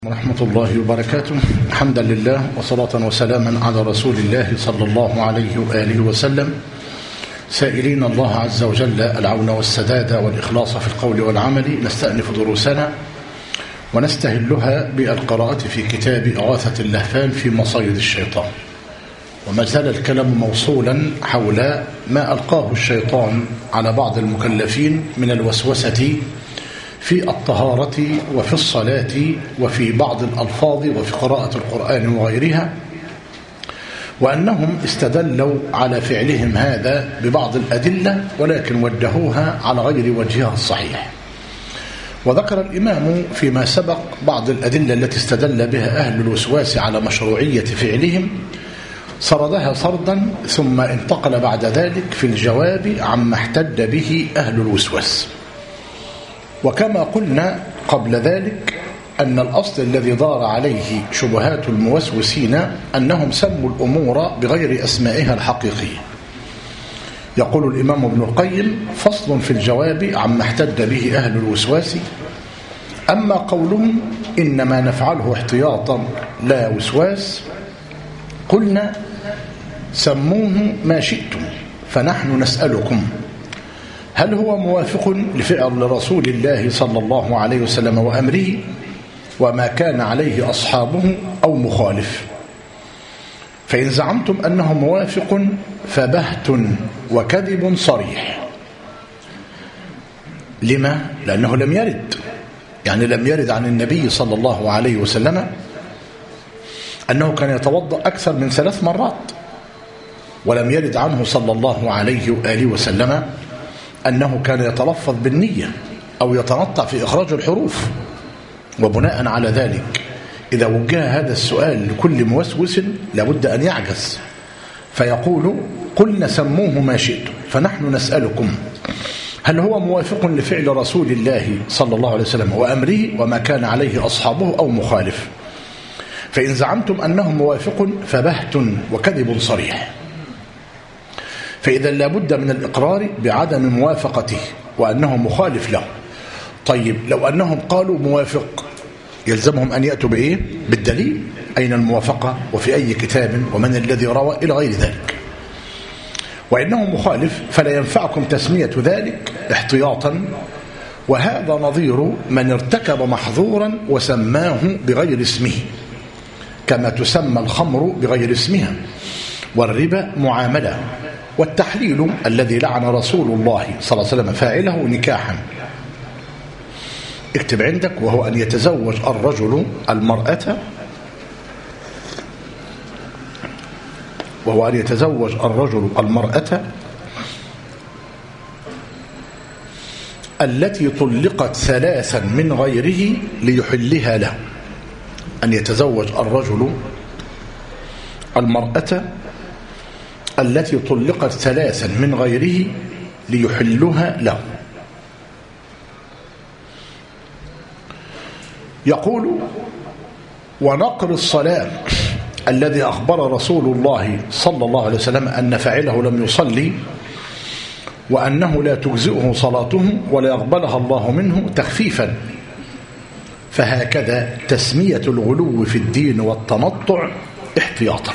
ورحمة الله وبركاته. حمدا لله وصلاة وسلاما على رسول الله صلى الله عليه وآله وسلم، سائلين الله عز وجل العون والسداد والإخلاص في القول والعمل. نستأنف دروسنا ونستهلها بالقراءة في كتاب إغاثة اللهفان في مصايد الشيطان، وما زال الكلام موصولا حول ما ألقاه الشيطان على بعض المكلفين من الوسوسة في الطهارة وفي الصلاة وفي بعض الألفاظ وفي قراءة القرآن وغيرها، وأنهم استدلوا على فعلهم هذا ببعض الأدلة ولكن وجهوها على غير وجهها الصحيح. وذكر الإمام فيما سبق بعض الأدلة التي استدل بها أهل الوسواس على مشروعية فعلهم، سردها سردا ثم انتقل بعد ذلك في الجواب عما احتج به أهل الوسواس. وكما قلنا قبل ذلك أن الأصل الذي دار عليه شبهات الموسوسين أنهم سموا الأمور بغير أسمائها الحقيقية. يقول الإمام ابن القيم: فصل في الجواب عما احتج به أهل الوسواس. أما قولهم إنما نفعله احتياطا لا وسواس، قلنا سموه ما شئتم فنحن نسألكم هل هو موافق لفعل رسول الله صلى الله عليه وسلم وأمره وما كان عليه أصحابه أو مخالف؟ فإن زعمتم أنه موافق فبهت وكذب صريح. لما؟ لأنه لم يرد، يعني لم يرد عن النبي صلى الله عليه وسلم أنه كان يتوضأ أكثر من 3 مرات، ولم يرد عنه صلى الله عليه وآله وسلم أنه كان يتلفظ بالنية أو يتنطع في إخراج الحروف. وبناء على ذلك إذا وجه هذا السؤال لكل موسوس لابد أن يعجز فيقول: قلنا سموه ما شئتم فنحن نسألكم هل هو موافق لفعل رسول الله صلى الله عليه وسلم وأمره وما كان عليه أصحابه أو مخالف؟ فإن زعمتم أنه موافق فبهت وكذب صريح. فإذا لابد من الإقرار بعدم موافقته وأنه مخالف له. طيب لو أنهم قالوا موافق يلزمهم أن يأتوا بإيه؟ بالدليل. أين الموافقة وفي أي كتاب ومن الذي روى إلى غير ذلك. وإنه مخالف فلا ينفعكم تسمية ذلك احتياطا، وهذا نظير من ارتكب محظورا وسماه بغير اسمه، كما تسمى الخمر بغير اسمها، والربا معاملة، والتحليل الذي لعن رسول الله صلى الله عليه وسلم فاعله نكاحا. اكتب عندك: وهو أن يتزوج الرجل المرأة، وهو أن يتزوج الرجل المرأة التي طلقت 3 من غيره ليحلها له. أن يتزوج الرجل المرأة التي طلقت 3 من غيره ليحلها له. يقول: ونقر الصلاة الذي أخبر رسول الله صلى الله عليه وسلم أن فاعله لم يصلي وأنه لا تجزئه صلاته ولا يقبلها الله منه تخفيفا، فهكذا تسمية الغلو في الدين والتنطع احتياطا.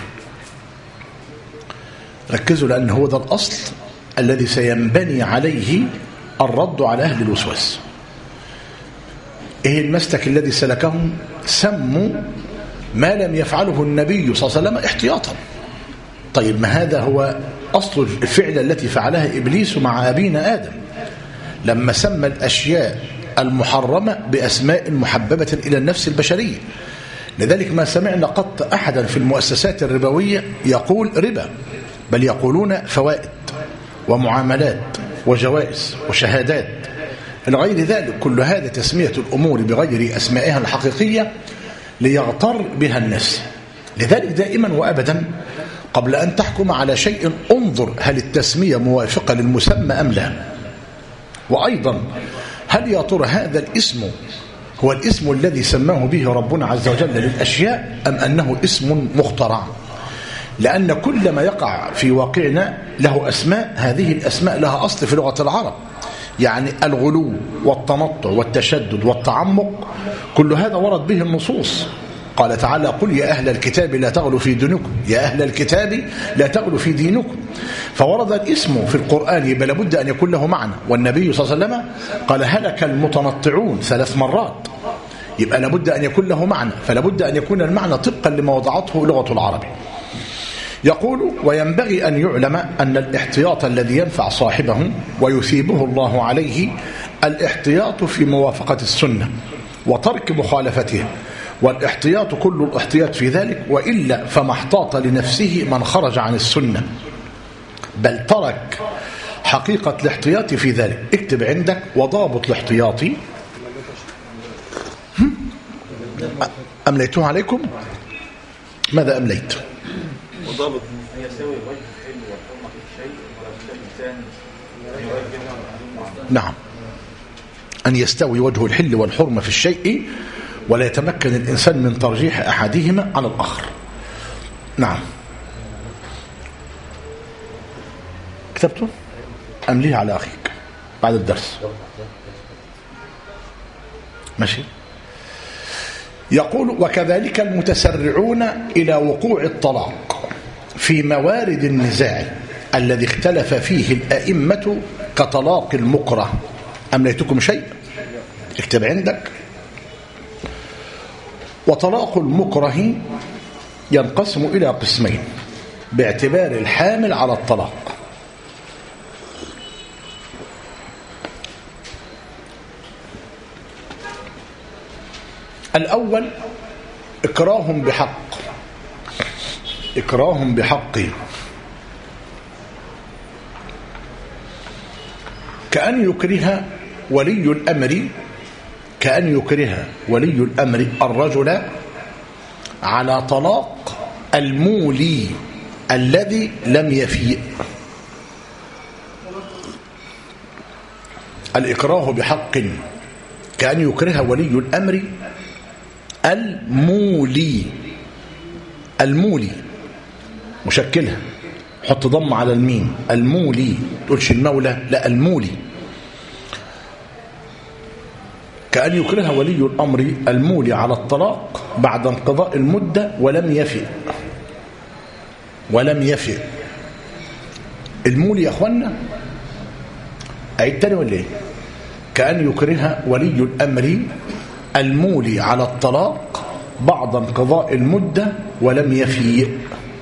ركزوا لأن هو ده الأصل الذي سينبني عليه الرد على أهل الوسواس. إيه المسلك الذي سلكهم؟ سموا ما لم يفعله النبي صلى الله عليه وسلم احتياطا. طيب ما هذا هو أصل الفعل التي فعلها إبليس مع أبينا آدم لما سمى الأشياء المحرمة بأسماء محببة إلى النفس البشرية. لذلك ما سمعنا قط أحدا في المؤسسات الربوية يقول ربا، بل يقولون فوائد ومعاملات وجوائز وشهادات إلى غير ذلك. كل هذا تسمية الأمور بغير أسمائها الحقيقية ليغتر بها الناس. لذلك دائما وأبدا قبل أن تحكم على شيء انظر هل التسمية موافقة للمسمى أم لا، وأيضا هل يا ترى هذا الاسم هو الاسم الذي سماه به ربنا عز وجل للأشياء أم أنه اسم مخترع. لأن كل ما يقع في واقعنا له أسماء، هذه الأسماء لها أصل في لغة العرب. يعني الغلو والتنطع والتشدد والتعمق كل هذا ورد به النصوص. قال تعالى: قل يا أهل الكتاب لا تغلوا في دينكم، يا أهل الكتاب لا تغلوا في دينكم. فورد الاسم في القرآن يبقى لابد أن يكون له معنى. والنبي صلى الله عليه وسلم قال: هلك المتنطعون 3 مرات، يبقى لابد أن يكون له معنى، فلابد أن يكون المعنى طبقا لما وضعته لغة العرب. يقول: وينبغي أن يعلم أن الاحتياط الذي ينفع صاحبه ويثيبه الله عليه الاحتياط في موافقة السنة وترك مخالفتها، والاحتياط كل الاحتياط في ذلك، وإلا فما احتاط لنفسه من خرج عن السنة، بل ترك حقيقة الاحتياط في ذلك. اكتب عندك: وضابط الاحتياط. أمليته عليكم؟ ماذا أمليت؟ وضابط يساوي وجه الحل والحرمة في الشيء والإنسان نعم، أن يستوي وجه الحل والحرمة في الشيء ولا يتمكن الإنسان من ترجيح أحدهما على الآخر. نعم، كتبته؟ أمليه على أخيك بعد الدرس. ماشي. يقول: وكذلك المتسرعون إلى وقوع الطلاق في موارد النزاع الذي اختلف فيه الأئمة كطلاق المكره. أمليتكم شيء؟ اكتب عندك: وطلاق المكره ينقسم إلى قسمين باعتبار الحامل على الطلاق. الأول إكراه بحق، إكراه بحق، كأن يكره ولي الأمر، كأن يكره ولي الأمر الرجل على طلاق المولي الذي لم يفيء. الإكراه بحق كأن يكره ولي الأمر المولي، المولي مشكلها، حط ضم على الميم، المولي، تقولش المولى، لا المولي. كأن يكره ولي الأمر المولي على الطلاق بعد انقضاء المدة ولم يفئ، ولم يفئ. المولي يا أخوانا أعيد تاني ولا إيه؟ كأن يكره ولي الأمر المولي على الطلاق بعد انقضاء المدة ولم يفيء،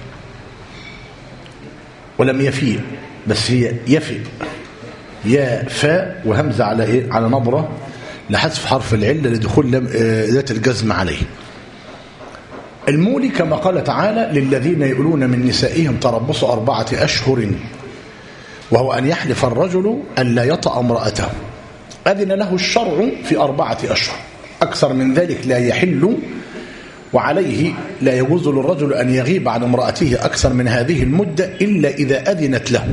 ولم يفيء، بس هي يفئ، يا فاء وهمزة على إيه؟ على نبرة لحذف حرف العلة لدخول ذات الجزم عليه. المولي كما قال تعالى: للذين يؤلون من نسائهم تربص 4 أشهر، وهو أن يحلف الرجل أن لا يطأ امرأته. أذن له الشرع في 4 أشهر، أكثر من ذلك لا يحل، وعليه لا يجوز للرجل أن يغيب عن امرأته أكثر من هذه المدة إلا إذا أذنت له،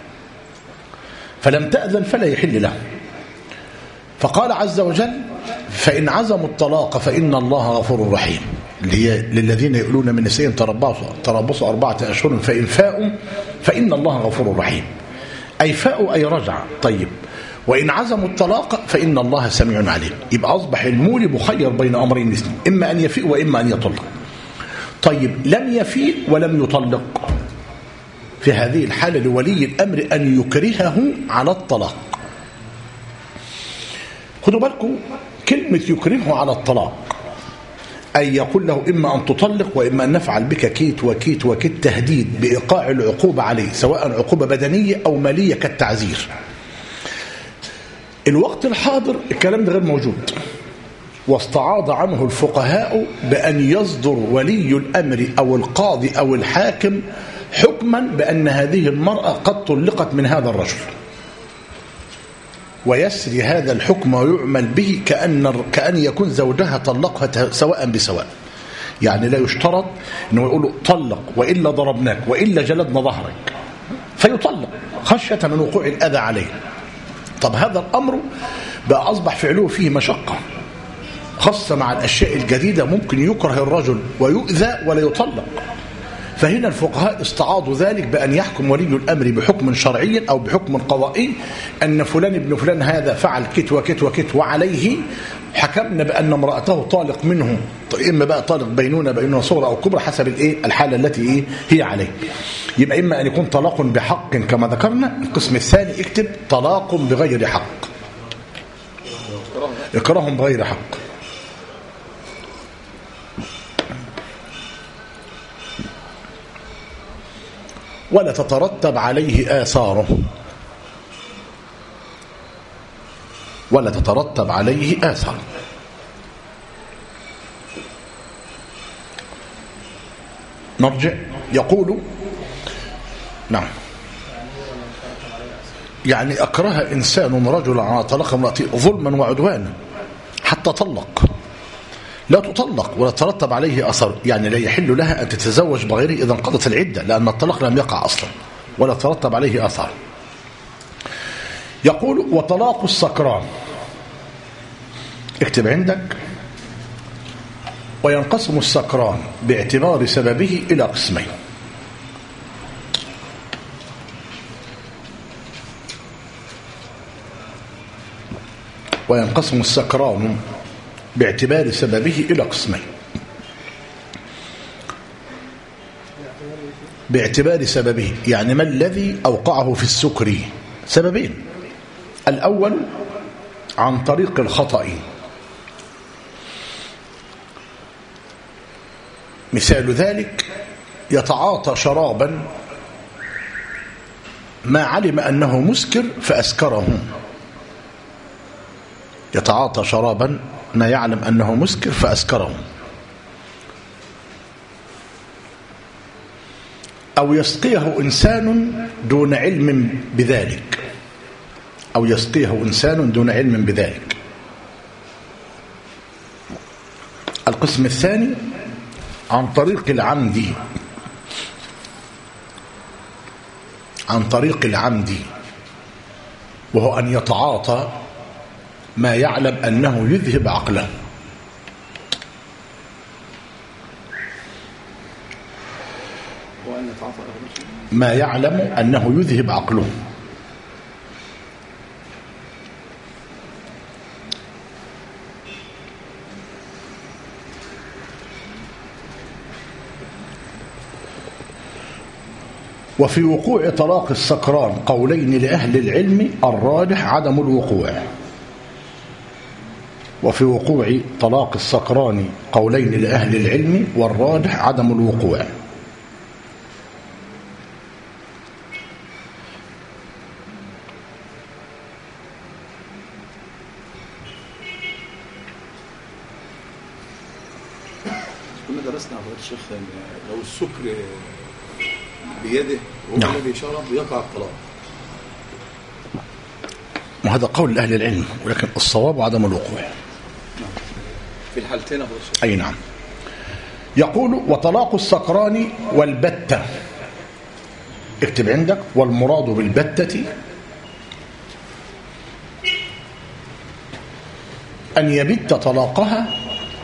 فلم تأذن فلا يحل له. فقال عز وجل: فإن عزموا الطلاق فإن الله غفور رحيم، للذين يؤلون من نسائهم تربصوا 4 أشهر فإن فاءوا فإن الله غفور رحيم، أي فاءوا أي رجع. طيب، وإن عزموا الطلاق فإن الله سميع عليم. يبقى أصبح المولي مخير بين أمرين اثنين، إما أن يفيء وإما أن يطلق. طيب، لم يفيء ولم يطلق، في هذه الحالة لولي الأمر أن يكرهه على الطلاق. خدوا بالكم، كلمة يكرهه على الطلاق أي يقول له إما أن تطلق وإما أن نفعل بك كيت وكيت وكيت، تهديد بإيقاع العقوبة عليه، سواء عقوبة بدنية أو مالية كالتعزير. الوقت الحاضر الكلام ده غير موجود، واستعاض عنه الفقهاء بأن يصدر ولي الأمر أو القاضي أو الحاكم حكما بأن هذه المرأة قد طلقت من هذا الرجل، ويسري هذا الحكم ويعمل به كأن يكون زوجها طلقها سواء بسواء. يعني لا يشترط أنه يقول طلق وإلا ضربناك وإلا جلدنا ظهرك، فيطلق خشية من وقوع الأذى عليه. طب هذا الأمر بقى أصبح فعله فيه مشقة، خاصة مع الأشياء الجديدة، ممكن يكره الرجل ويؤذى ولا يطلق. فهنا الفقهاء استعاضوا ذلك بأن يحكم ولي الأمر بحكم شرعي أو بحكم قضائي أن فلان ابن فلان هذا فعل كت وكت وكت وعليه حكمنا بأن امرأته طالق منه، إما بقى طالق بينونة صغرى أو كبرى حسب الحالة التي هي عليه. يبقى إما أن يكون طلاق بحق كما ذكرنا. القسم الثاني اكتب طلاق بغير حق، إكراه بغير حق. ولا تترتب عليه آثاره، ولا تترتب عليه آثار. نرجع. يقول نعم، يعني أكره إنسان رجلا على طلاق امرأته ظلما وعدوانا حتى طلق، لا تطلق ولا ترتب عليه أثر، يعني لا يحل لها أن تتزوج بغيره إذا انقضت العدة، لأن الطلاق لم يقع أصلا ولا ترتب عليه أثر. يقول وطلاق السكران، اكتب عندك. وينقسم السكران باعتبار سببه إلى قسمين. وينقسم السكران باعتبار سببه إلى قسمين. باعتبار سببه يعني ما الذي أوقعه في السكر؟ سببين. الأول عن طريق الخطأ، مثال ذلك يتعاطى شرابا ما علم أنه مسكر فأسكره، يتعاطى شرابا ما يعلم أنه مسكر فأسكره. أو يسقيه إنسان دون علم بذلك، أو يسقيه إنسان دون علم بذلك. القسم الثاني عن طريق العمد، عن طريق العمد، وهو أن يتعاطى ما يعلم أنه يذهب عقله. ما يعلم أنه يذهب عقله. وفي وقوع طلاق السكران قولين لأهل العلم، الراجح عدم الوقوع. وفي وقوع طلاق السكران قولين لأهل العلم والراجح عدم الوقوع. كنا درسنا على الشيخ لو السكر بيده وهو نعم. الذي شرب يقع الطلاق. وهذا قول أهل العلم، ولكن الصواب عدم الوقوع في الحالتين. أي نعم. يقول وطلاق السكران والبتة، اكتب عندك. والمراد بالبتة أن يبت طلاقها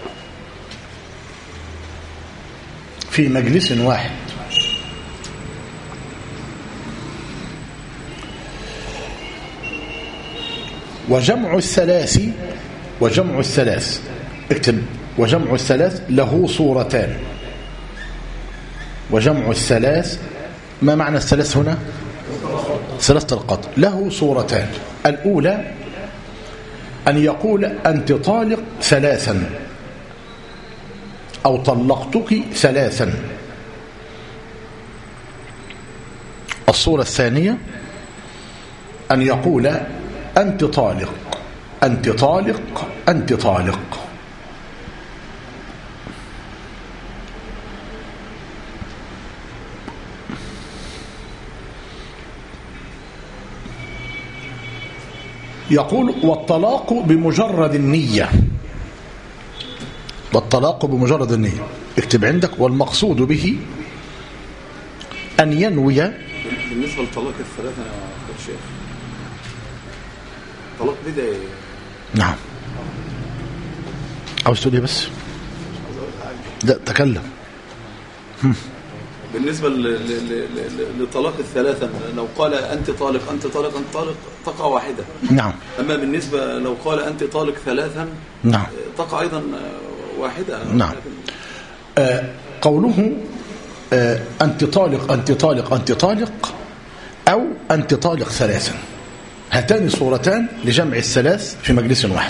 في مجلس واحد، وجمع الثلاث اكتب. وجمع الثلاث له صورتان. وجمع الثلاث، ما معنى الثلاث هنا؟ ثلاثة القطع. له صورتان. الأولى أن يقول أنت طالق ثلاثا أو طلقتك ثلاثا. الصورة الثانية أن يقول أنت طالق، أنت طالق، أنت طالق. يقول والطلاق بمجرد النية. والطلاق بمجرد النية، اكتب عندك. والمقصود به أن ينوي. بالنسبة للطلاق الثلاثة يا شيخ، طلاق بدعي. نعم. عاوز تقول ايه بس؟ لا تكلم. بالنسبة لطلاق الثلاثة، لو قال أنت طالق أنت طالق أنت طالق تقع واحدة. نعم. أما بالنسبة لو قال أنت طالق ثلاثا، نعم، تقع أيضا واحدة. نعم. قوله أنت طالق أنت طالق أنت طالق أو أنت طالق ثلاثا، هاتان صورتان لجمع الثلاث في مجلس واحد.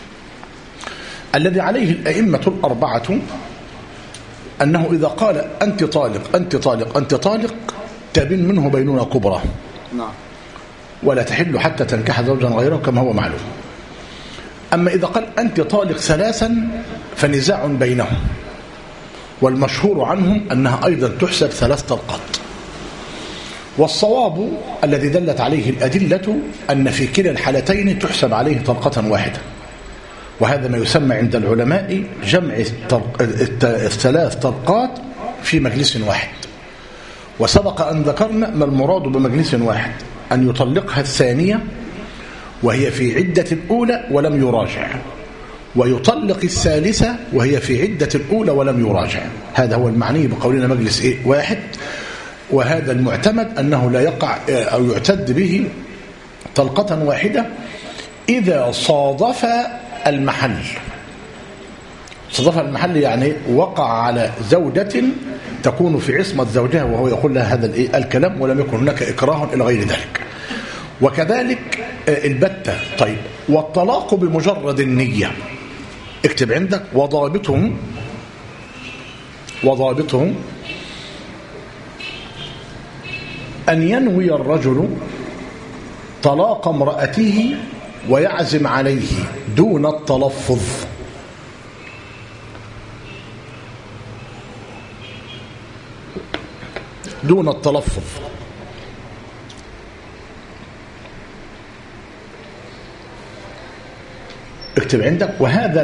الذي عليه الأئمة الأربعة أنه إذا قال أنت طالق أنت طالق أنت طالق تبين منه بينونة كبرى، نعم، ولا تحل حتى تنكح زوجا غيره كما هو معلوم. أما إذا قال أنت طالق ثلاثا فنزاع بينهم، والمشهور عنهم أنها أيضا تحسب ثلاث طلقات. والصواب الذي دلت عليه الأدلة أن في كلا الحالتين تحسب عليه طلقة واحدة، وهذا ما يسمى عند العلماء جمع الثلاث طلقات في مجلس واحد. وسبق أن ذكرنا ما المراد بمجلس واحد، أن يطلقها الثانية وهي في عدة الأولى ولم يراجع، ويطلق الثالثة وهي في عدة الأولى ولم يراجع. هذا هو المعني بقولنا مجلس واحد. وهذا المعتمد أنه لا يقع أو يعتد به طلقة واحدة إذا صادف المحل. صادف المحل يعني وقع على زوجة تكون في عصمة زوجها وهو يقول لها هذا الكلام ولم يكن هناك إكراه إلى غير ذلك. وكذلك البتة. طيب، والطلاق بمجرد النية، اكتب عندك وضابطهم أن ينوي الرجل طلاق امرأته ويعزم عليه دون التلفظ. دون التلفظ. اكتب عندك. وهذا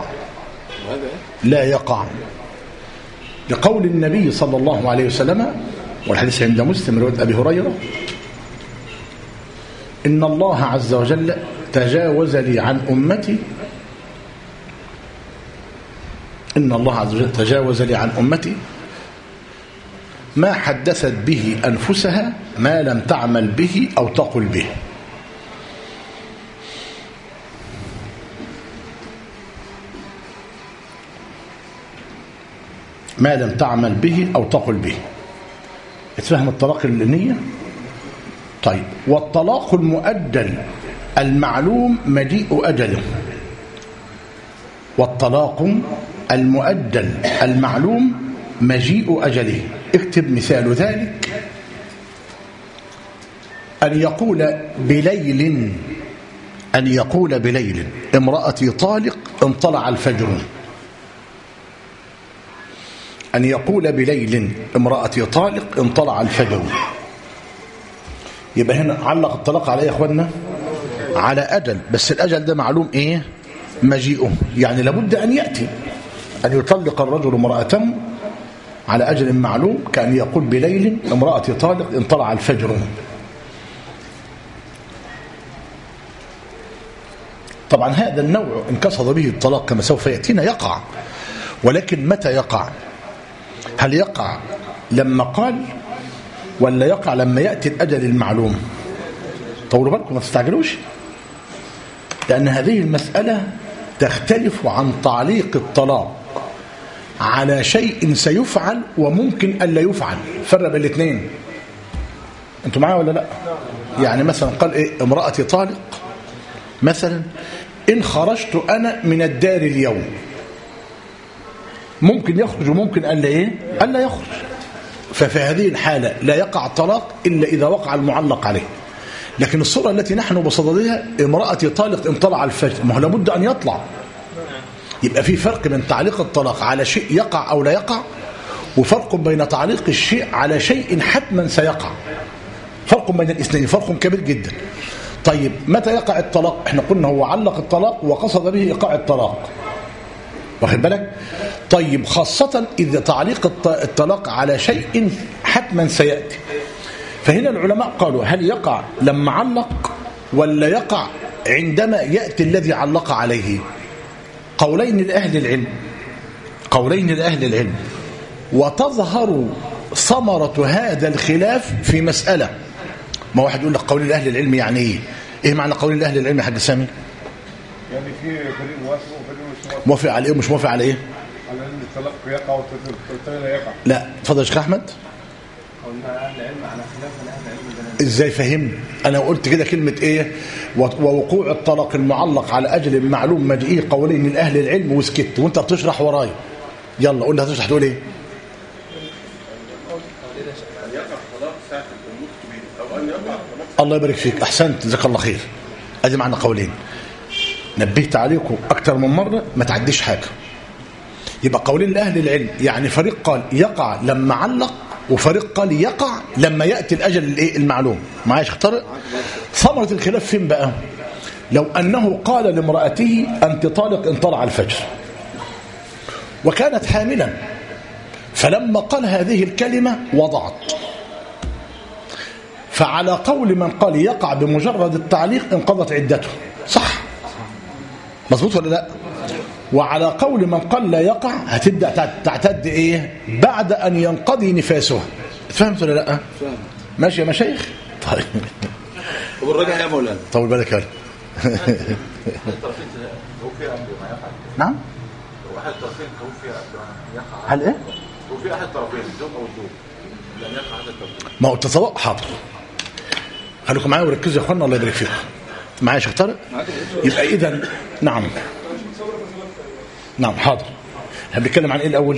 لا يقع لقول النبي صلى الله عليه وسلم، والحديث عند مسلم رواية أبي هريرة: إن الله عز وجل تجاوز لي عن أمتي، إن الله عز وجل تجاوز لي عن أمتي ما حدثت به أنفسها ما لم تعمل به أو تقل به. ما لم تعمل به أو تقل به. اتفهم الطلاق النية؟ طيب، والطلاق المؤجل المعلوم مجيء أجله. والطلاق المؤجل المعلوم مجيء أجله. اكتب مثال ذلك: أن يقول بليل امرأتي طالق انطلع الفجر. أن يقول بليل امرأتي طالق انطلع الفجر. يبقى هنا علق الطلاق على ايه يا اخوانا؟ على أجل، بس الأجل ده معلوم ايه؟ مجيئه. يعني لابد أن يأتي أن يطلق الرجل امرأته على أجل معلوم، كأن يقول بليل امرأتي طالق انطلع الفجر. طبعا هذا النوع إن قصد به الطلاق كما سوف يأتينا يقع، ولكن متى يقع؟ هل يقع لما قال ولا يقع لما يأتي الأجل المعلوم؟ طولوا بالكم ما تستعجلوش، لأن هذه المسألة تختلف عن تعليق الطلاق على شيء سيفعل وممكن ألا يفعل. فرق بين الاثنين. أنتوا معايا ولا لا؟ يعني مثلا قال إيه؟ امرأتي طالق مثلا إن خرجت أنا من الدار اليوم. ممكن يخرج وممكن ألا إيه؟ ألا يخرج. ففي هذه الحالة لا يقع الطلاق إلا إذا وقع المعلق عليه. لكن الصورة التي نحن بصددها امرأتي طالق انطلع الفجر، ما هو لابد أن يطلع. يبقى في فرق بين تعليق الطلاق على شيء يقع أو لا يقع، وفرق بين تعليق الشيء على شيء حتما سيقع. فرق بين الاثنين، فرق كبير جدا. طيب متى يقع الطلاق؟ احنا قلنا هو علق الطلاق وقصد به إيقاع الطلاق، واخد بالك؟ طيب خاصة إذا تعليق الطلاق على شيء حتما سيأتي. فهنا العلماء قالوا هل يقع لما علق ولا يقع عندما يأتي الذي علق عليه؟ قولين لأهل العلم، وتظهر ثمرة هذا الخلاف في مسألة. ما واحد يقول لك قول أهل العلم يعني ايه؟ ايه معنى قول أهل العلم يا حاج سامي؟ يعني في فريق موافق وفريق مش موافق على ايه ومش موافق على ايه؟ على ان الطلاق يقع والتلقي لا يقع. لا اتفضل يا شيخ احمد. قلنا اهل العلم على خلاف اهل العلم. ازاي فهمني؟ انا قلت كده كلمه ايه؟ ووقوع الطلاق المعلق على اجل معلوم مجيء قولين من اهل العلم وسكت وانت بتشرح ورايا. يلا قول لي هتشرح تقول ايه؟ الله يبارك فيك، احسنت جزاك الله خير. ادي معنى قولين نبهت عليكم اكتر من مره ما تعديش حاجه. يبقى قولين لاهل العلم يعني فريق قال يقع لما علق وفريق قال يقع لما ياتي الاجل الايه المعلوم. معايا يا شيخ طارق؟ ثمره الخلاف فين بقى؟ لو انه قال لامراته انت طالق ان طلع الفجر وكانت حاملا، فلما قال هذه الكلمه وضعت، فعلى قول من قال يقع بمجرد التعليق انقضت عدته، صح مظبوط ولا لا؟ وعلى قول من قال لا يقع هتبدا تعتد ايه بعد ان ينقضي نفاسها. فهمت ولا لا؟ فهم. ماشي يا مشايخ. طيب والراجع يا مولانا طول بالك يا نعم. واحد طرفين توفي يقع. هل ايه؟ وفي احد طرفين الزوج او الزوج لم يقع هذا التوفيق. ما هو التصور حاضر. خليكم معايا وركزوا يا اخوانا الله يبارك فيكم. معايا يا شيخ طارق؟ يبقى اذا نعم نعم حاضر. احنا بنتكلم عن ايه الاول؟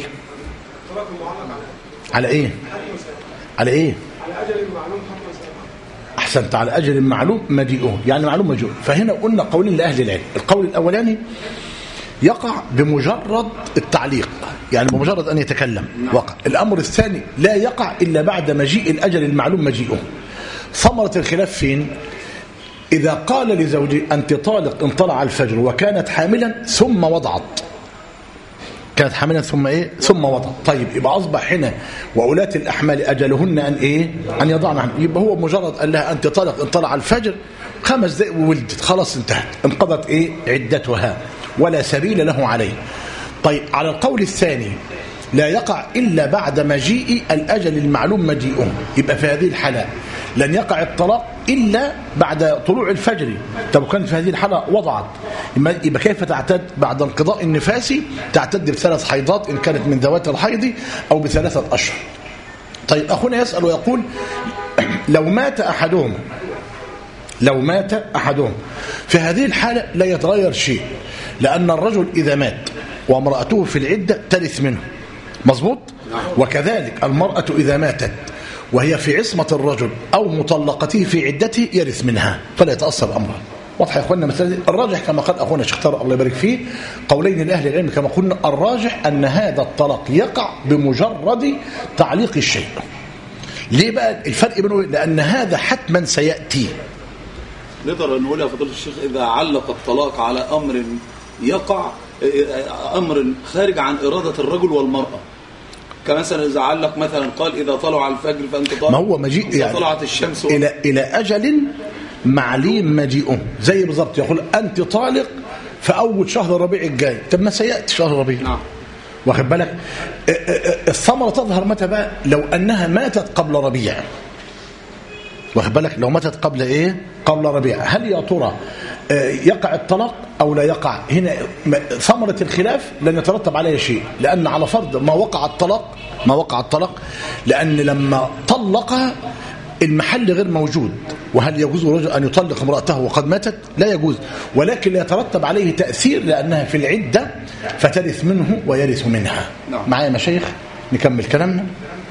على ايه؟ على ايه؟ على اجل معلوم. احسنت، على اجل معلوم مجيئه، يعني معلوم مجيئه. فهنا قلنا قولين لاهل العلم. القول الاولاني يقع بمجرد التعليق، يعني بمجرد ان يتكلم وقع. الامر الثاني لا يقع الا بعد مجيء الاجل المعلوم مجيئه. ثمرة الخلاف فين؟ اذا قال لزوجي انت طالق ان طلع الفجر وكانت حاملا ثم وضعت، كانت حاملا ثم ايه؟ ثم وضعت. طيب يبقى اصبح هنا واولاة الاحمال اجلهن ان ايه؟ ان يضعن عنه. يبقى هو مجرد قال لها انت طالق ان طلع الفجر 5 دقائق وولدت، خلاص انتهت، انقضت ايه؟ عدتها ولا سبيل له عليه. طيب على القول الثاني لا يقع الا بعد مجيء الاجل المعلوم مجيئه، يبقى في هذه الحاله لن يقع الطلاق الا بعد طلوع الفجر. طب كانت في هذه الحاله وضعت، يبقى كيف تعتد بعد انقضاء النفاس؟ تعتد ب3 حيضات ان كانت من ذوات الحيض او ب3 أشهر. طيب اخونا يسال ويقول لو مات احدهم في هذه الحاله لا يتغير شيء، لان الرجل اذا مات وامراته في العده ترث منه، مظبوط؟ وكذلك المراه اذا ماتت وهي في عصمة الرجل أو مطلقته في عدته يرث منها، فلا يتأثر أمرها. واضح يا أخوانا مثلا؟ الراجح كما قال أخونا الشيخ طارق الله يبارك فيه، قولين لأهل العلم كما قلنا، الراجح أن هذا الطلاق يقع بمجرد تعليق الشيء. ليه بقى الفرق بينه؟ لأن هذا حتما سيأتي. نقدر نقول يا فضيلة الشيخ إذا علق الطلاق على أمر يقع، أمر خارج عن إرادة الرجل والمرأة، كمثلا إذا علق مثلا قال إذا طلع الفجر فأنت طالق، ما هو مجيء يعني طلعت الشمس إلى أجل معلوم مجيئه، زي بالضبط يقول أنت طالق في أول شهر ربيع الجاي. طب ما سيأتي شهر ربيع. نعم. واخد بالك؟ الثمرة تظهر متى بقى؟ لو أنها ماتت قبل ربيع. واخد بالك؟ لو ماتت قبل إيه؟ قبل ربيع. هل يا ترى يقع الطلاق أو لا يقع؟ هنا ثمرة الخلاف لن يترتب عليها شيء، لأن على فرض ما وقع الطلاق لأن لما طلقها المحل غير موجود. وهل يجوز رجل أن يطلق امرأته وقد ماتت؟ لا يجوز، ولكن لا يترتب عليه تأثير لأنها في العدة فترث منه ويرث منها. معايا مشايخ؟ نكمل كلامنا.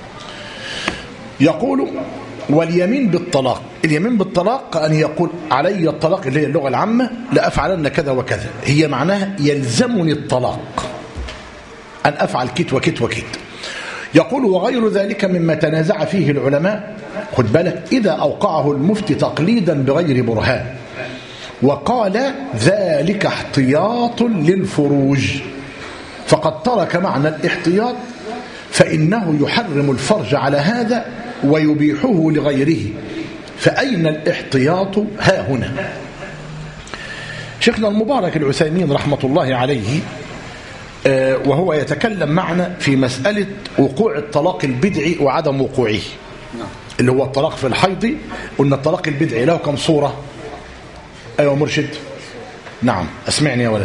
يقول واليمين بالطلاق، اليمين بالطلاق أن يقول علي الطلاق اللي هي اللغة العامة لأفعلن كذا وكذا، هي معناها يلزمني الطلاق أن أفعل كت وكت وكت. يقول وغير ذلك مما تنازع فيه العلماء، خد بالك، إذا أوقعه المفتي تقليدا بغير برهان وقال ذلك احتياط للفروج فقد ترك معنى الاحتياط، فإنه يحرم الفرج على هذا ويبيحه لغيره، فأين الاحتياط ها هنا؟ شيخنا المبارك العثيمين رحمة الله عليه وهو يتكلم معنا في مسألة وقوع الطلاق البدعي وعدم وقوعه، اللي هو الطلاق في الحيض. قلنا الطلاق البدعي له كم صورة؟ أيوة مرشد. نعم أسمعني يا ولد.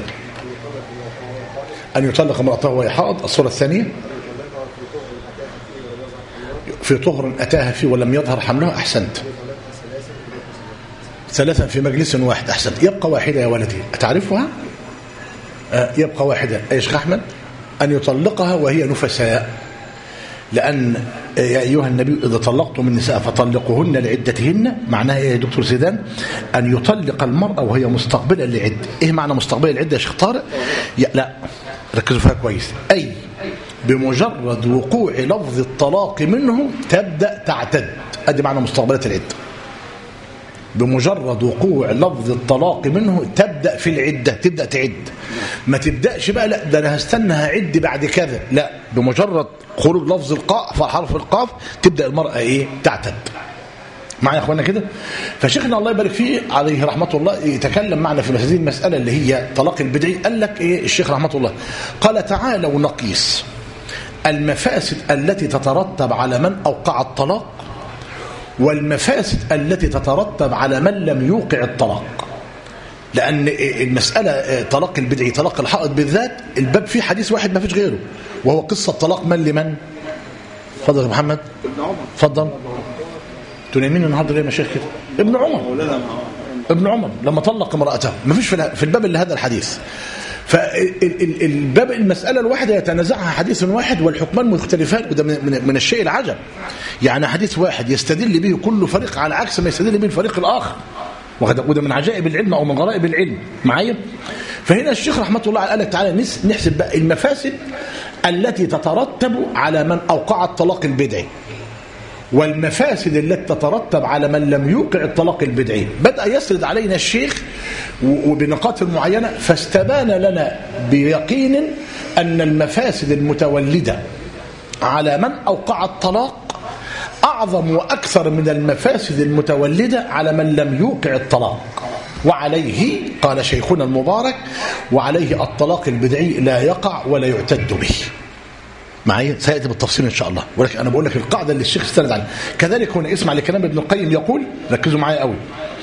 أن يطلق امرأته وهي حائض. الصورة الثانية في طهر أتاها فيه ولم يظهر حمله. أحسنت. 3 في مجلس واحد. أحسنت. يبقى واحدة يا ولدي، أتعرفها؟ يبقى واحدة. يا شيخ أحمد، أن يطلقها وهي نفساء، لأن يا أيها النبي إذا طلقتم النساء فطلقوهن لعدتهن. معناها إيه يا دكتور زيدان؟ أن يطلق المرأة وهي مستقبلة لعدة. إيه معنى مستقبلة لعدة يا شيخ طارق؟ لا ركزوا فيها كويس. أي بمجرد وقوع لفظ الطلاق منه تبدأ تعتد. أدي معنى مستقبلة العدة. بمجرد وقوع لفظ الطلاق منه تبدأ في العدة، تبدأ تعد. ما تبدأش بقى لا ده أنا هستنى هعد بعد كذا، لا، بمجرد خروج لفظ القاف حرف القاف تبدأ المرأة إيه؟ تعتد. معايا يا أخوانا كده؟ فشيخنا الله يبارك فيه عليه رحمة الله يتكلم معنا في هذه المسألة اللي هي طلاق البدعي. قال لك إيه الشيخ رحمة الله؟ قال تعالوا نقيس المفاسد التي تترتب على من أوقع الطلاق والمفاسد التي تترتب على من لم يوقع الطلاق. لأن المسألة طلاق البدعي طلاق الحائض بالذات الباب فيه حديث واحد ما فيش غيره، وهو قصة طلاق من لمن؟ فضل يا محمد. ابن عمر. فضل. تنامين النهارده ليه يا مشايخ كده؟ ابن عمر. ابن عمر لما طلق امرأته ما فيش في الباب اللي هذا الحديث. فالباب المسألة الواحدة يتنازعها حديث واحد والحكمان مختلفان، وده من الشيء العجب. يعني حديث واحد يستدل به كل فريق على عكس ما يستدل به الفريق الآخر، وده من عجائب العلم أو من غرائب العلم. معايا؟ فهنا الشيخ رحمة الله قال لك تعالى نحسب بقى المفاسد التي تترتب على من أوقع الطلاق البدعي والمفاسد التي تترتب على من لم يوقع الطلاق البدعي. بدأ يسرد علينا الشيخ وبنقاط معينة، فاستبان لنا بيقين أن المفاسد المتولدة على من أوقع الطلاق أعظم وأكثر من المفاسد المتولدة على من لم يوقع الطلاق. وعليه قال شيخنا المبارك وعليه الطلاق البدعي لا يقع ولا يعتد به. معايا سيأتي بالتفصيل إن شاء الله، ولكن أنا بقول لك القاعدة اللي الشيخ استند عليها. كذلك هنا اسمع لكلام ابن القيم يقول، ركزوا معايا قوي،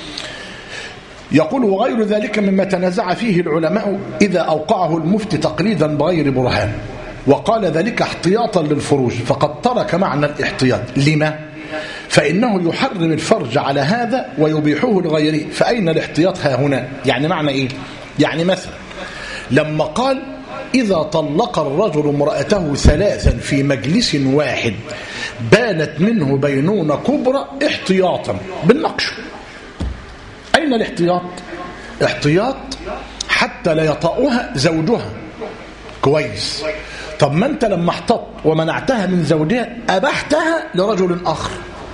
يقول وغير ذلك مما تنازع فيه العلماء إذا أوقعه المفتي تقليدا بغير برهان وقال ذلك احتياطا للفروج فقد ترك معنى الاحتياط. لما؟ فإنه يحرم الفرج على هذا ويبيحه لغيره، فأين الاحتياط ها هنا؟ يعني معنى إيه؟ يعني مثلا لما قال إذا طلق الرجل امرأته 3 في مجلس واحد بانت منه بينونة كبرى احتياطا بالنقش. أين الاحتياط؟ احتياط حتى لا يطأها زوجها. كويس. طب ما أنت لما احتط ومنعتها من زوجها أبحتها لرجل آخر.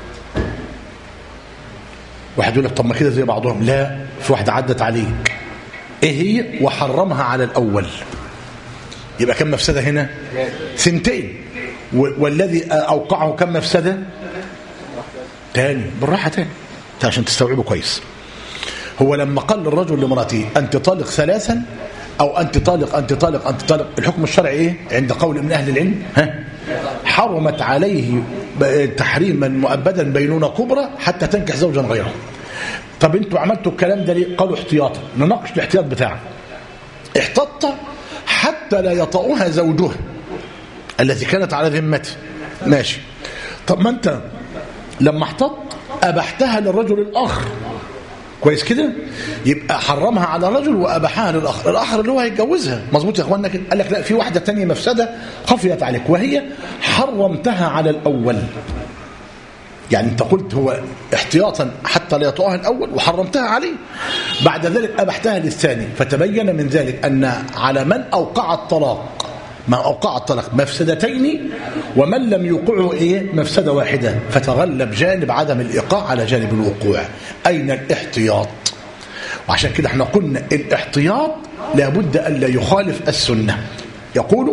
واحد يقول لك طب ما كده زي بعضهم. لا، في واحدة عدت عليك ايه هي وحرمها على الأول، يبقى كم مفسدة هنا؟ 2. والذي أوقعه كم مفسدة؟ تاني بالراحة تاني عشان تستوعبه كويس. هو لما قال للرجل لمراته أنت طالق 3 أو أنت طالق أنت طالق أنت طالق، الحكم الشرعي إيه عند قول من أهل العلم؟ حرمت عليه تحريما مؤبدا بينونة كبرى حتى تنكح زوجا غيره. طب انتوا عملتوا الكلام ده ليه؟ قالوا احتياطا. نناقش الاحتياط بتاعه. احتط حتى لا يطأها زوجها التي كانت على ذمته. ماشي. طب ما انت لما احتط أبحتها للرجل الآخر. كويس كده؟ يبقى حرمها على رجل وأبحها للآخر، الآخر اللي هو هيتجوزها. مظبوط يا اخوانا كده؟ قال لك لا، في واحدة تانية مفسدة خفيت عليك وهي حرمتها على الأول. يعني انت قلت هو احتياطا حتى لا يطأها الأول وحرمتها عليه، بعد ذلك أبحتها للثاني، فتبين من ذلك أن على من أوقع الطلاق ما أوقع الطلاق مفسدتين ومن لم يوقعه إيه؟ مفسدة واحدة، فتغلب جانب عدم الإيقاع على جانب الوقوع. أين الاحتياط؟ وعشان كده احنا قلنا الاحتياط لابد أن لا يخالف السنة. يقول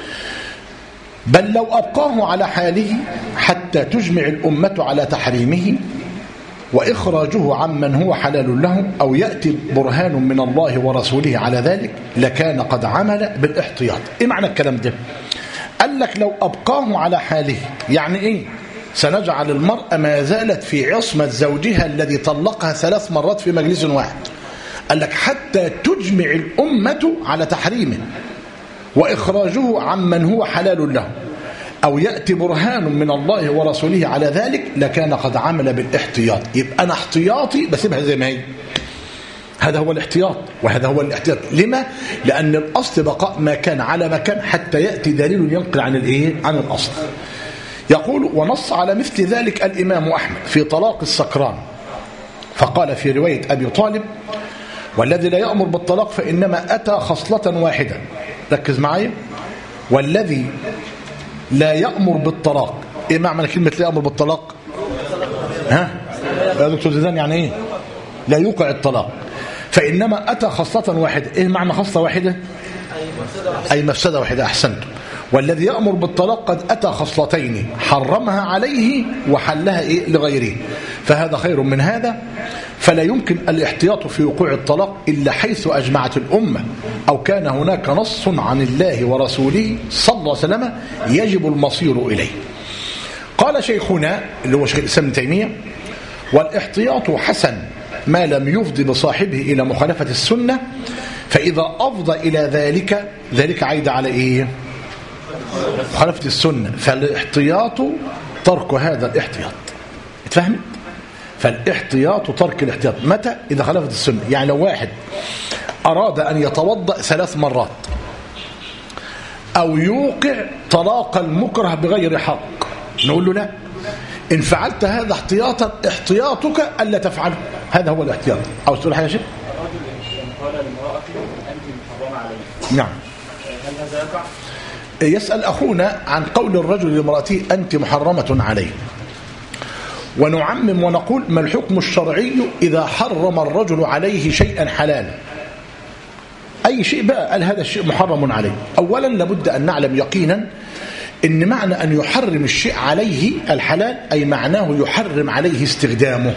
بل لو أبقاه على حاله حتى تجمع الأمة على تحريمه وإخراجه عمن هو حلال له أو يأتي برهان من الله ورسوله على ذلك لكان قد عمل بالاحتياط. إيه معنى الكلام ده؟ قال لك لو أبقاه على حاله، يعني إيه؟ سنجعل المرأة ما زالت في عصمة زوجها الذي طلقها 3 مرات في مجلس واحد. قال لك حتى تجمع الأمة على تحريمه، وإخراجه عمن هو حلال له أو يأتي برهان من الله ورسوله على ذلك لكان قد عمل بالاحتياط. يبقى أنا احتياطي بسيبها زي ما هي. هذا هو الاحتياط، وهذا هو الاحتياط. لما؟ لأن الأصل بقاء ما كان على ما كان حتى يأتي دليل ينقل عن الإيه؟ عن الأصل. يقول: ونص على مثل ذلك الإمام أحمد في طلاق السكران، فقال في رواية أبي طالب: والذي لا يأمر بالطلاق فإنما أتى خصلة واحدة. ركز معي. والذي لا يأمر بالطلاق، إيه معنى كلمة لا يأمر بالطلاق؟ ها يا دكتور زيدان، يعني إيه؟ لا يوقع الطلاق. فإنما أتى خصلة واحدة. إيه معنى خصلة واحدة؟ أي مفسدة واحدة. أحسنتم. والذي يأمر بالطلاق قد أتى خصلتين حرمها عليه وحلها إيه؟ لغيره، فهذا خير من هذا. فلا يمكن الاحتياط في وقوع الطلاق إلا حيث أجمعت الأمة أو كان هناك نص عن الله ورسوله صلى الله عليه وسلم يجب المصير إليه. قال شيخنا اللي هو شيخ الإسلام ابن تيمية: والاحتياط حسن ما لم يفضي بصاحبه إلى مخالفة السنة، فإذا أفضى إلى ذلك عايد على إيه؟ مخالفة السنة. فالاحتياط ترك هذا الاحتياط. اتفهمت؟ فالاحتياط ترك الاحتياط متى؟ إذا خالفت السنة. يعني لو واحد أراد أن يتوضأ 3 مرات أو يوقع طلاق المكره بغير حق، نقول له لا، إن فعلت هذا احتياطك ألا تفعله. هذا هو الاحتياط. أو تقول حاجة شيء؟ قال لامرأته أنت محرمة علي، نعم. هل هذا يقع؟ يسأل أخونا عن قول الرجل لامرأته أنت محرمة عليه، ونعمم ونقول: ما الحكم الشرعي إذا حرم الرجل عليه شيئا حلالا؟ أي شيء بقى قال هذا الشيء محرم عليه. أولا لابد أن نعلم يقينا إن معنى أن يحرم الشيء عليه الحلال أي معناه يحرم عليه استخدامه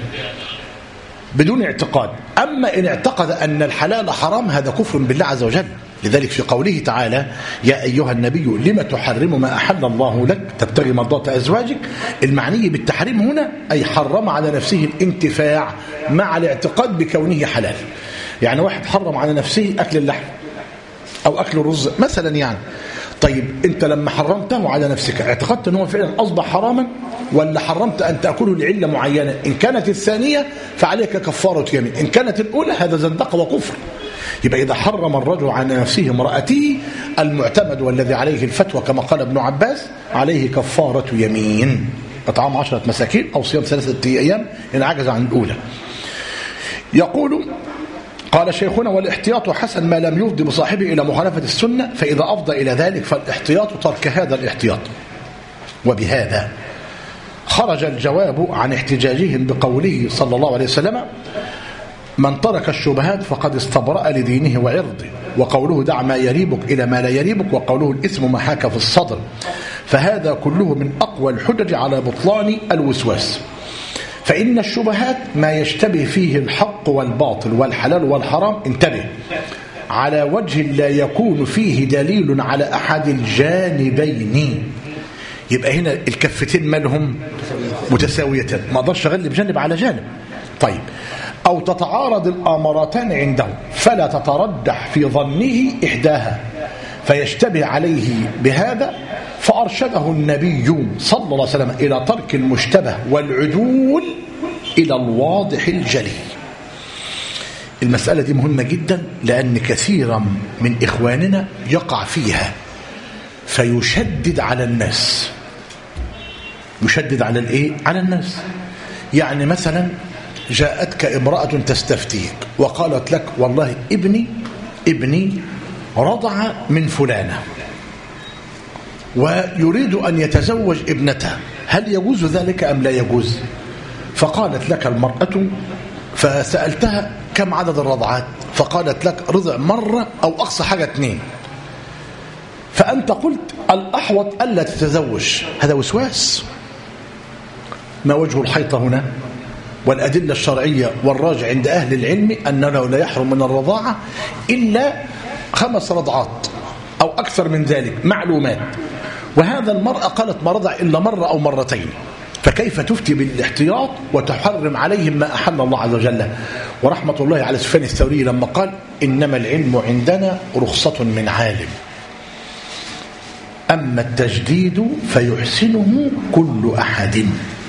بدون اعتقاد. أما إن اعتقد أن الحلال حرام هذا كفر بالله عز وجل. لذلك في قوله تعالى: يا أيها النبي لم تحرم ما أحل الله لك تبتغي مرضات أزواجك، المعني بالتحريم هنا أي حرم على نفسه الانتفاع مع الاعتقاد بكونه حلال. يعني واحد حرم على نفسه أكل اللحم أو أكل الرز مثلا. يعني طيب أنت لما حرمته على نفسك اعتقدت أنه فعلا أصبح حراما، ولا حرمت أن تأكله لعلة معينة؟ إن كانت الثانية فعليك كفارة يمين، إن كانت الأولى هذا زندقة وكفر. يبقى إذا حرم الرجل على نفسه امرأته المعتمد والذي عليه الفتوى كما قال ابن عباس عليه كفارة يمين، إطعام 10 مساكين أو صيام 3 أيام إن عجز عن الأولى. يقول: قال شيخنا: والاحتياط حسن ما لم يفضي بصاحبه إلى مخالفة السنة، فإذا أفضى إلى ذلك فالاحتياط ترك هذا الاحتياط. وبهذا خرج الجواب عن احتجاجهم بقوله صلى الله عليه وسلم: من ترك الشبهات فقد استبرأ لدينه وعرضه، وقوله: دع ما يريبك إلى ما لا يريبك، وقوله: الإثم ما حاك في الصدر. فهذا كله من أقوى الحجج على بطلان الوسواس. فإن الشبهات ما يشتبه فيه الحق والباطل والحلال والحرام، انتبه، على وجه لا يكون فيه دليل على أحد الجانبين. يبقى هنا الكفتين مالهم متساويتان، ما اقدرش اغلب جانب على جانب. طيب، أو تتعارض الآمرتان عنده فلا تترجح في ظنه إحداها فيشتبه عليه بهذا، فأرشده النبي صلى الله عليه وسلم إلى ترك المشتبه والعدول إلى الواضح الجلي. المسألة دي مهمة جدا، لأن كثيرا من إخواننا يقع فيها فيشدد على الناس. يشدد على الإيه؟ على الناس. يعني مثلا جاءتك امرأة تستفتيك وقالت لك: والله ابني رضع من فلانة ويريد أن يتزوج ابنته، هل يجوز ذلك أم لا يجوز؟ فقالت لك المرأة، فسألتها: كم عدد الرضعات؟ فقالت لك: رضع مرة أو أقصى حاجة 2. فأنت قلت: الأحوط ألا تتزوج. هذا وسواس. ما وجه الحيطة هنا؟ والأدلة الشرعية والراجع عند أهل العلم أنه لا يحرم من الرضاعة إلا 5 رضعات أو أكثر من ذلك معلومات. وهذا المرأة قالت ما رضع إلا مرة أو مرتين، فكيف تفتي بالاحتياط وتحرم عليهم ما أحل الله عز وجل؟ ورحمة الله على سفيان الثوري لما قال إنما العلم عندنا رخصة من عالم، أما التجديد فيحسنه كل أحد.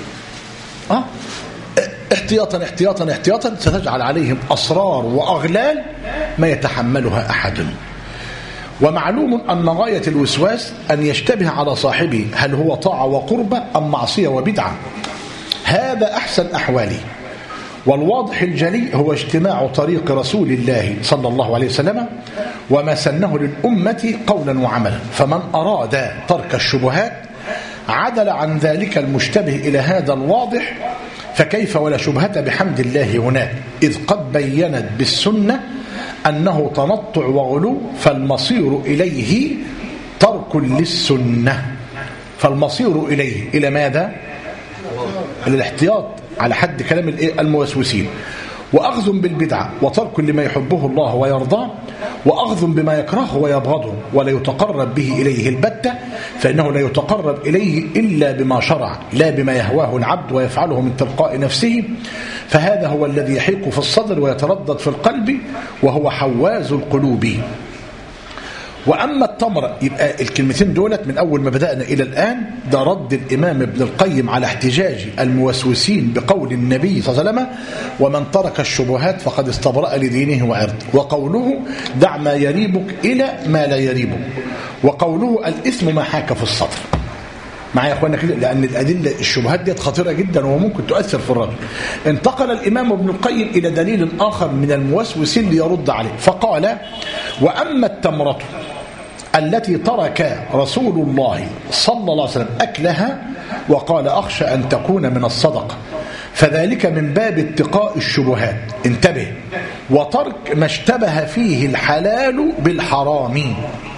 احتياطا احتياطا احتياطا ستجعل عليهم أسرار وأغلال ما يتحملها أحد. ومعلوم أن غاية الوسواس أن يشتبه على صاحبه هل هو طاعة وقربة أم معصية وبدعة. هذا أحسن أحواله، والواضح الجلي هو اجتماع طريق رسول الله صلى الله عليه وسلم وما سنه للأمة قولا وعملا. فمن أراد ترك الشبهات عدل عن ذلك المشتبه إلى هذا الواضح، فكيف ولا شبهة بحمد الله هناك، إذ قد بينت بالسنة أنه تنطع وغلو، فالمصير إليه ترك للسنة. فالمصير إليه إلى ماذا؟ إلى الاحتياط على حد كلام الموسوسين، وأخذ بالبدعة، وترك لما يحبه الله ويرضاه، وأخذ بما يكرهه ويبغضه، ولا يتقرب به إليه البتة، فإنه لا يتقرب إليه إلا بما شرع لا بما يهواه العبد ويفعله من تلقاء نفسه. فهذا هو الذي يحيق في الصدر ويتردد في القلب، وهو حواز القلوب. وأما التمر، يبقى الكلمتين دولت من أول ما بدأنا إلى الآن ده رد الإمام ابن القيم على احتجاج الموسوسين بقول النبي صلى الله عليه وسلم ومن ترك الشبهات فقد استبرأ لدينه وعرضه، وقوله دع ما يريبك إلى ما لا يريبك، وقوله الإثم ما حاك في الصدر. معايا يا اخوانا كده، لأن الأدلة الشبهات دي خطيرة جدا وممكن تؤثر في الرجل. انتقل الإمام ابن القيم إلى دليل آخر من الموسوسين ليرد عليه، فقال وأما التمرة التي ترك رسول الله صلى الله عليه وسلم أكلها وقال أخشى أن تكون من الصدقة، فذلك من باب اتقاء الشبهات، انتبه، وترك ما اشتبه فيه الحلال بالحرام.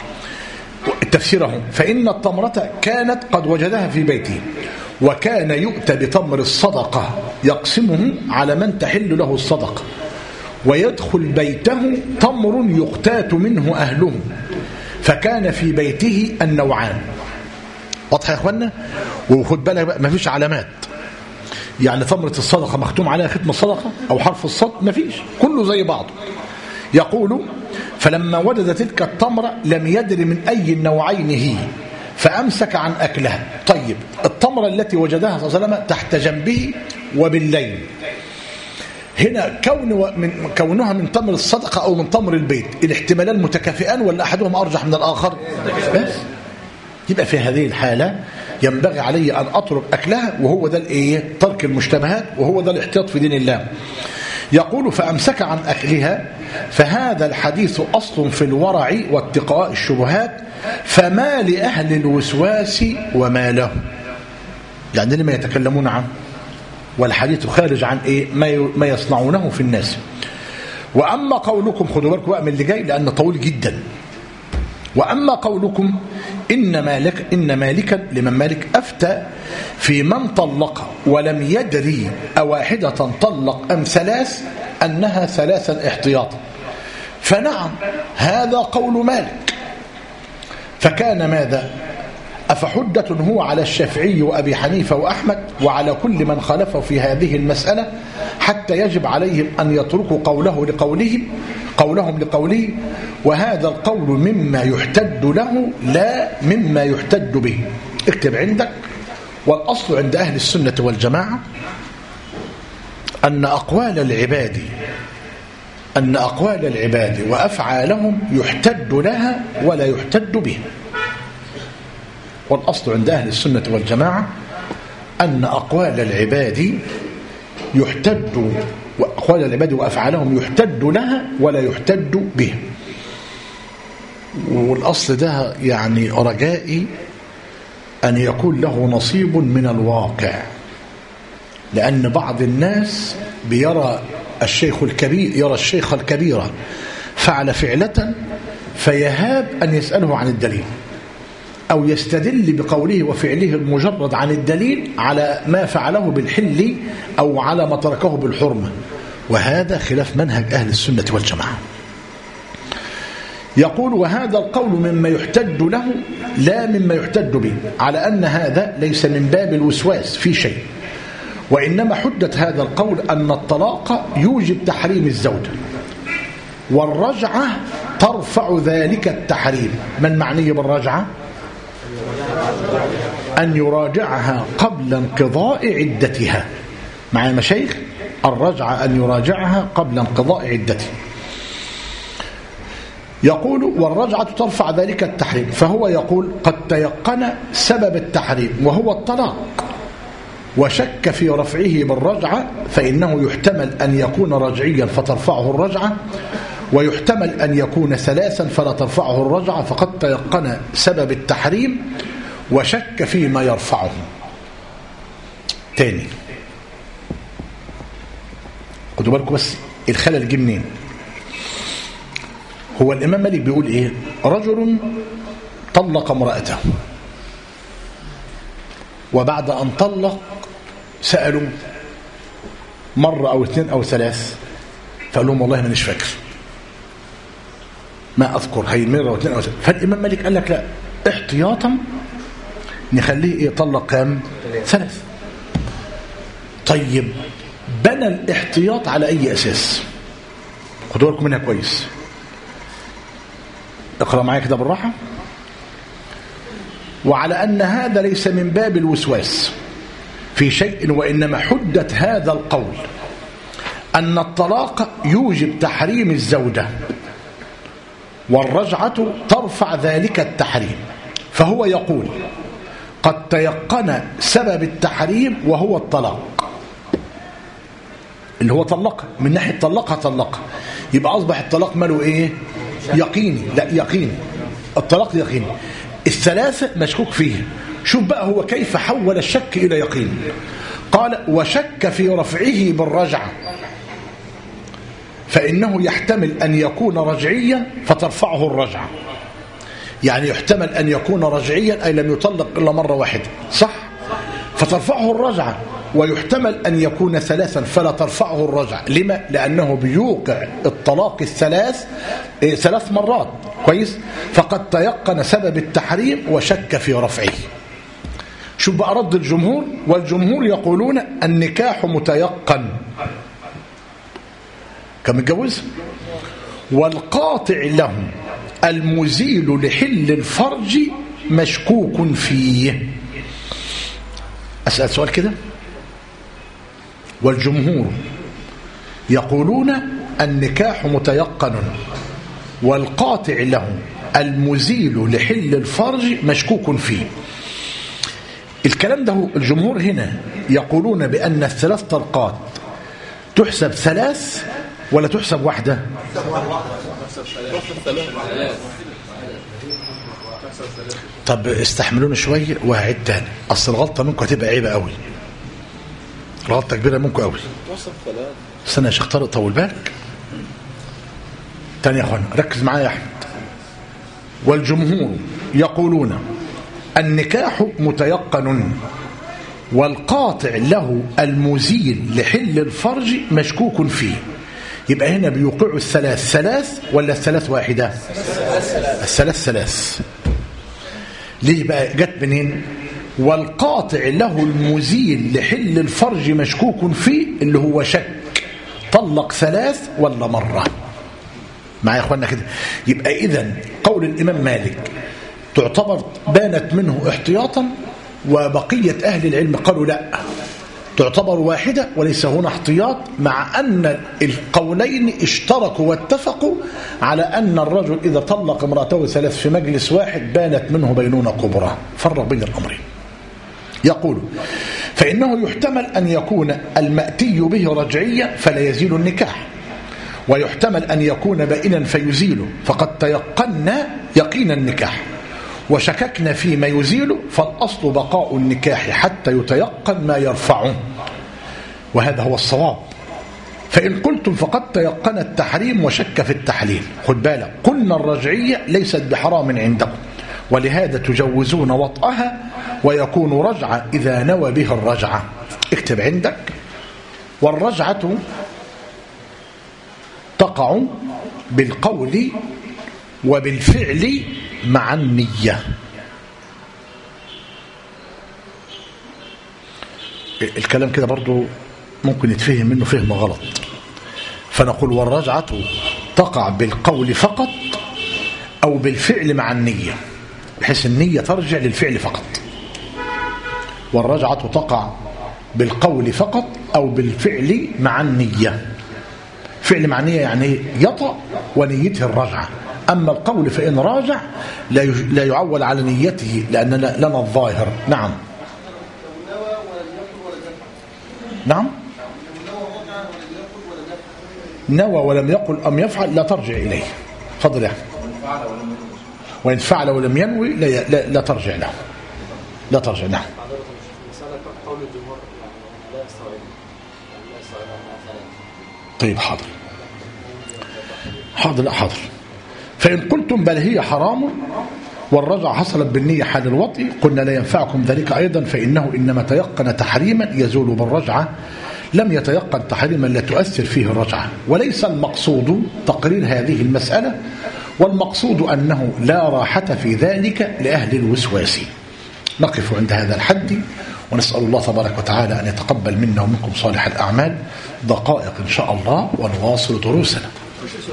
تفسيرهم فإن التمرة كانت قد وجدها في بيته، وكان يؤتى بتمر الصدقة يقسمه على من تحل له الصدقة، ويدخل بيته تمر يقتات منه أهله، فكان في بيته النوعان. واضح يا اخوانا؟ وخد بالك بقى مفيش علامات، يعني تمرة الصدقة مختوم عليها ختم الصدقة أو حرف الصد، مفيش، كله زي بعضه. يقول فلما وجد تلك التمرة لم يدر من أي النوعين هي، فأمسك عن أكلها. طيب التمرة التي وجدها صلى الله عليه وسلم تحت جنبه وبالليل، هنا كونها من تمر الصدقة أو من تمر البيت، الاحتمالان متكافئان ولا أحدهم أرجح من الآخر؟ بس يبقى في هذه الحالة ينبغي علي أن أترك أكلها، وهو ده الإيه؟ ترك المشتبهات، وهو ده الاحتياط في دين الله. يقول فأمسك عن أكلها، فهذا الحديث أصل في الورع واتقاء الشبهات، فما لأهل الوسواس وما له، يعني لما يتكلمون عنه، والحديث خارج عن إيه؟ ما يصنعونه في الناس. وأما قولكم، خدوا بالكم بقى من اللي جاي لأنه طويل جدا. وأما قولكم إن مالكا لمن مالك أفتى في من طلق ولم يدري أواحدة طلق أم ثلاث أنها ثلاثا احتياطا، فنعم هذا قول مالك. فكان ماذا؟ أفحجة هو على الشافعي وأبي حنيفة وأحمد وعلى كل من خالفه في هذه المسألة، حتى يجب عليهم أن يتركوا قولهم لقوله، وهذا القول مما يحتج له لا مما يحتج به. اكتب عندك. والأصل عند أهل السنة والجماعة أن أقوال العباد وأفعالهم يحتج لها ولا يحتج به. والأصل عند أهل السنة والجماعة أن أقوال العباد وأفعالهم يحتج لها ولا يحتج به. والأصل ده يعني رجائي أن يكون له نصيب من الواقع، لأن بعض الناس يرى الشيخ الكبير فعل فعلة فيهاب أن يسأله عن الدليل، أو يستدل بقوله وفعله المجرد عن الدليل على ما فعله بالحل أو على ما تركه بالحرمة، وهذا خلاف منهج أهل السنة والجماعة. يقول وهذا القول مما يحتج له لا مما يحتج به، على أن هذا ليس من باب الوسواس في شيء، وإنما حجة هذا القول أن الطلاق يوجب تحريم الزوجة، والرجعة ترفع ذلك التحريم. ما المعني بالرجعة؟ أن يراجعها قبل انقضاء عدتها. مع المشايخ الرجعة أن يراجعها قبل انقضاء عدتها. يقول والرجعة ترفع ذلك التحريم، فهو يقول قد تيقن سبب التحريم وهو الطلاق، وشك في رفعه بالرجعة، فإنه يحتمل أن يكون رجعيا فترفعه الرجعة، ويحتمل أن يكون ثلاثا فلا ترفعه الرجعة، فقد تيقن سبب التحريم وشك فيما يرفعه. تاني خدوا بالكم بس الخلل جه منين. هو الإمام مالك بيقول إيه؟ رجل طلق امرأته، وبعد أن طلق سألوا مرة أو اثنين أو ثلاث، فقال لهم والله مانيش فاكر، ما أذكر هي مرة أو اثنين أو ثلاث. فالإمام مالك قال لك لا، احتياطا نخليه يطلق كام؟ ثلاث. طيب بنى الاحتياط على أي أساس؟ خدوا بالكم منها كويس، اقرأ معايا كده بالراحة. وعلى أن هذا ليس من باب الوسواس في شيء، وإنما حجة هذا القول أن الطلاق يوجب تحريم الزوجة، والرجعة ترفع ذلك التحريم، فهو يقول قد تيقن سبب التحريم وهو الطلاق، اللي هو طلقها من ناحية طلقها، يبقى أصبح الطلاق ماله إيه؟ يقيني. لا يقيني، الطلاق يقيني. الثلاثة مشكوك فيه. شوف بقى هو كيف حول الشك إلى يقين. قال وشك في رفعه بالرجعة، فإنه يحتمل أن يكون رجعيا فترفعه الرجعة. يعني يحتمل أن يكون رجعيا أي لم يطلق إلا مرة واحدة، صح؟ فترفعه الرجعة. ويحتمل أن يكون ثلاثا فلا ترفعه الرجعة. لما؟ لأنه بيوقع الطلاق ثلاث مرات، كويس؟ فقد تيقن سبب التحريم وشك في رفعه. شوف بقى رد الجمهور، والجمهور يقولون النكاح متيقن كم متجوز، والقاطع لهم المزيل لحل الفرج مشكوك فيه. أسأل سؤال كده، والجمهور يقولون النكاح متيقن والقاطع له المزيل لحل الفرج مشكوك فيه. الكلام ده الجمهور هنا يقولون بأن الثلاث طلقات تحسب ثلاث ولا تحسب واحدة؟ طب استحملوني شوية وهعيد تاني، أصل الغلطة منكم هتبقى عيبة قوي، غلطة كبيرة منكم قوي. استنى يا شيخ طارق طول بالك تاني يا أخوانا، ركز معايا يا أحمد. والجمهور يقولون النكاح متيقن والقاطع له المزيل لحل الفرج مشكوك فيه. يبقى هنا بيوقعوا الثلاث ثلاث ولا الثلاث واحدة؟ الثلاث ثلاث. ليه بقى جت منين؟ والقاطع له المزيل لحل الفرج مشكوك فيه، اللي هو شك طلق ثلاث ولا مرة. معايا يا اخوانا كده؟ يبقى إذن قول الإمام مالك تعتبر بانت منه احتياطا، وبقية أهل العلم قالوا لا، تعتبر واحدة وليس هنا احتياط، مع أن القولين اشتركوا واتفقوا على أن الرجل إذا طلق امرأته ثلاث في مجلس واحد بانت منه بينونة كبرى. فرق بين الأمرين. يقول فإنه يحتمل أن يكون المأتي به رجعيا فلا يزيل النكاح، ويحتمل أن يكون بائنا فيزيله، فقد تيقنا يقين النكاح وشككنا فيما يزيله، فالأصل بقاء النكاح حتى يتيقن ما يرفعه، وهذا هو الصواب. فإن قلتم فقد تيقن التحريم وشك في التحليل، خد بالك قلنا الرجعية ليست بحرام عندكم، ولهذا تجوزون وطئها ويكون رجعة إذا نوى به الرجعة. اكتب عندك: والرجعة تقع بالقول وبالفعل مع النية. الكلام كده برضو ممكن يتفهم منه فهم غلط، فنقول: والرجعة تقع بالقول فقط أو بالفعل مع النية، بحيث النية ترجع للفعل فقط. والرجعة تقع بالقول فقط أو بالفعل مع النية. فعل مع النية يعني يطأ ونيته الرجعة، أما القول فإن راجع لا يعول على نيته لأن لنا الظاهر. نعم نعم، نوى ولم يقل أم يفعل لا ترجع إليه. فضل يا وإن فعل ولم ينوي لا ترجع له، لا ترجع. نعم. طيب حاضر حاضر. لا حاضر. فإن قلتم بل هي حرام والرجعة حصلت بالنية حال الوطء قلنا لا ينفعكم ذلك أيضا، فإنه إنما تيقن تحريما يزول بالرجعة، لم يتيقن تحريما لا تؤثر فيه الرجعة. وليس المقصود تقرير هذه المسألة، والمقصود أنه لا راحة في ذلك لأهل الوسواس. نقف عند هذا الحد ونسأل الله تبارك وتعالى أن يتقبل منا ومنكم صالح الأعمال. دقائق إن شاء الله ونواصل دروسنا.